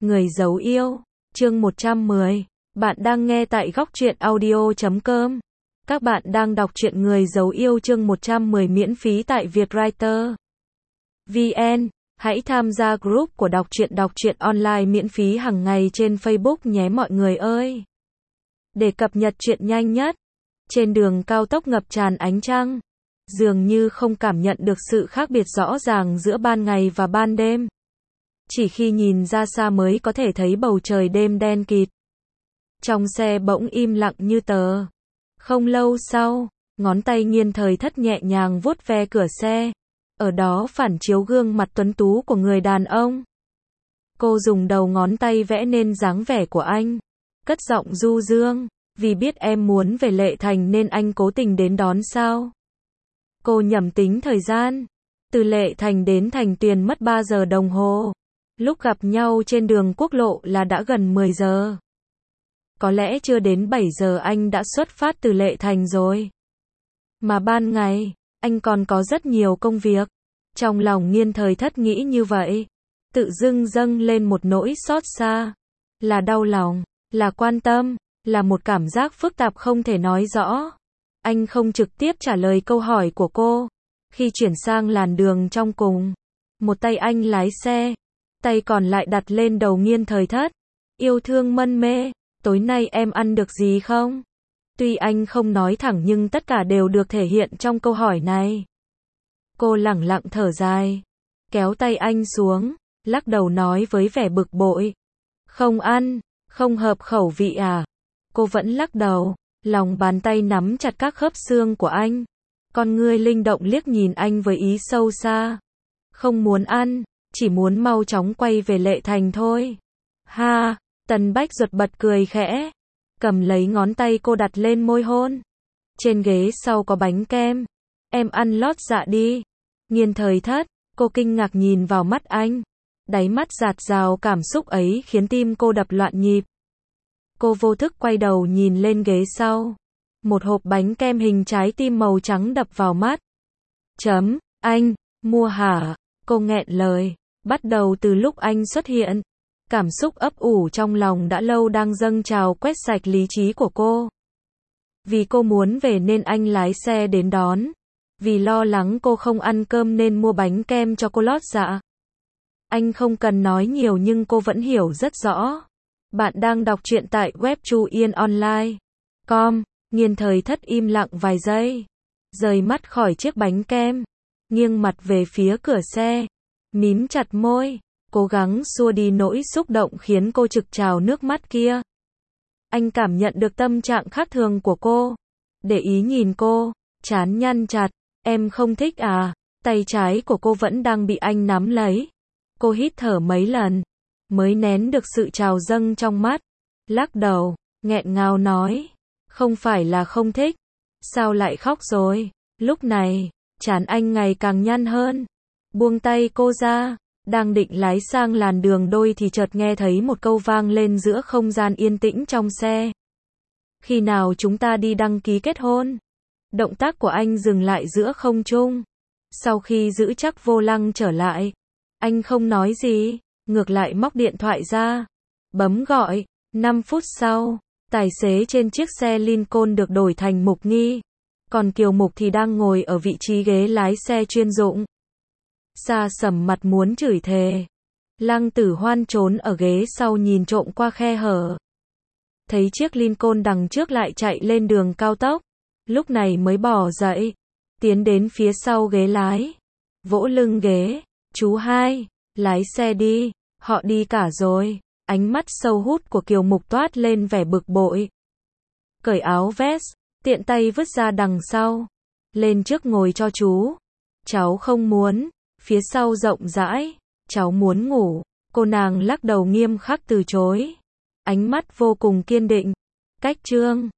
Người giấu yêu, chương 110. Bạn đang nghe tại góc truyện audio.com. Các bạn đang đọc truyện Người giấu yêu chương 110 miễn phí tại Vietwriter VN. Hãy tham gia group của đọc truyện online miễn phí hàng ngày trên Facebook nhé mọi người ơi. Để cập nhật truyện nhanh nhất. Trên đường cao tốc ngập tràn ánh trăng, dường như không cảm nhận được sự khác biệt rõ ràng giữa ban ngày và ban đêm. Chỉ khi nhìn ra xa mới có thể thấy bầu trời đêm đen kịt. Trong xe bỗng im lặng như tờ. Không lâu sau, ngón tay Nghiên Thời Thất nhẹ nhàng vuốt ve cửa xe. Ở đó phản chiếu gương mặt tuấn tú của người đàn ông. Cô dùng đầu ngón tay vẽ nên dáng vẻ của anh. Cất giọng du dương, vì biết em muốn về Lệ Thành nên anh cố tình đến đón sao? Cô nhẩm tính thời gian. Từ Lệ Thành đến Thành Tuyền mất 3 giờ đồng hồ. Lúc gặp nhau trên đường quốc lộ là đã gần 10 giờ. Có lẽ chưa đến 7 giờ anh đã xuất phát từ Lệ Thành rồi. Mà ban ngày, anh còn có rất nhiều công việc. Trong lòng Nghiên Thời Thất nghĩ như vậy. Tự dưng dâng lên một nỗi xót xa. Là đau lòng, là quan tâm, là một cảm giác phức tạp không thể nói rõ. Anh không trực tiếp trả lời câu hỏi của cô. Khi chuyển sang làn đường trong cùng, một tay anh lái xe, tay còn lại đặt lên đầu Nghiên Thời Thất. Yêu thương mân mê, tối nay em ăn được gì không? Tuy anh không nói thẳng nhưng tất cả đều được thể hiện trong câu hỏi này. Cô lẳng lặng thở dài, kéo tay anh xuống, lắc đầu nói với vẻ bực bội. Không ăn, không hợp khẩu vị à? Cô vẫn lắc đầu, lòng bàn tay nắm chặt các khớp xương của anh. Con ngươi linh động liếc nhìn anh với ý sâu xa. Không muốn ăn, chỉ muốn mau chóng quay về Lệ Thành thôi. Ha, Tần Bách giật bật cười khẽ, cầm lấy ngón tay cô đặt lên môi hôn. Trên ghế sau có bánh kem, em ăn lót dạ đi. Nghiên Thời Thất, cô kinh ngạc nhìn vào mắt anh. Đáy mắt dạt dào cảm xúc ấy khiến tim cô đập loạn nhịp. Cô vô thức quay đầu nhìn lên ghế sau. Một hộp bánh kem hình trái tim màu trắng đập vào mắt. Anh, mua hả? Cô nghẹn lời. Bắt đầu từ lúc anh xuất hiện, cảm xúc ấp ủ trong lòng đã lâu đang dâng trào quét sạch lý trí của cô. Vì cô muốn về nên anh lái xe đến đón. Vì lo lắng cô không ăn cơm nên mua bánh kem cho cô lót dạ. Anh không cần nói nhiều nhưng cô vẫn hiểu rất rõ. Bạn đang đọc truyện tại web chuyenonline.com. Nghiên Thời Thất im lặng vài giây, rời mắt khỏi chiếc bánh kem, nghiêng mặt về phía cửa xe, mím chặt môi, cố gắng xua đi nỗi xúc động khiến cô trực trào nước mắt kia. Anh cảm nhận được tâm trạng khác thường của cô, để ý nhìn cô, trán nhăn chặt. Em không thích à? Tay trái của cô vẫn đang bị anh nắm lấy. Cô hít thở mấy lần, mới nén được sự trào dâng trong mắt, lắc đầu, nghẹn ngào nói. Không phải là không thích. Sao lại khóc rồi? Lúc này, trán anh ngày càng nhăn hơn. Buông tay cô ra, đang định lái sang làn đường đôi thì chợt nghe thấy một câu vang lên giữa không gian yên tĩnh trong xe. Khi nào chúng ta đi đăng ký kết hôn? Động tác của anh dừng lại giữa không trung. Sau khi giữ chắc vô lăng trở lại, anh không nói gì, ngược lại móc điện thoại ra, bấm gọi. 5 phút sau, tài xế trên chiếc xe Lincoln được đổi thành Mục Nghi, còn Kiều Mục thì đang ngồi ở vị trí ghế lái xe chuyên dụng. Sa sầm mặt muốn chửi thề. Lăng Tử Hoan trốn ở ghế sau nhìn trộm qua khe hở. Thấy chiếc Lincoln đằng trước lại chạy lên đường cao tốc, lúc này mới bỏ dậy, tiến đến phía sau ghế lái, vỗ lưng ghế. Chú hai, lái xe đi, họ đi cả rồi. Ánh mắt sâu hút của Kiều Mục toát lên vẻ bực bội. Cởi áo vest, tiện tay vứt ra đằng sau. Lên trước ngồi cho chú. Cháu không muốn. Phía sau rộng rãi. Cháu muốn ngủ. Cô nàng lắc đầu nghiêm khắc từ chối. Ánh mắt vô cùng kiên định. Cách trương,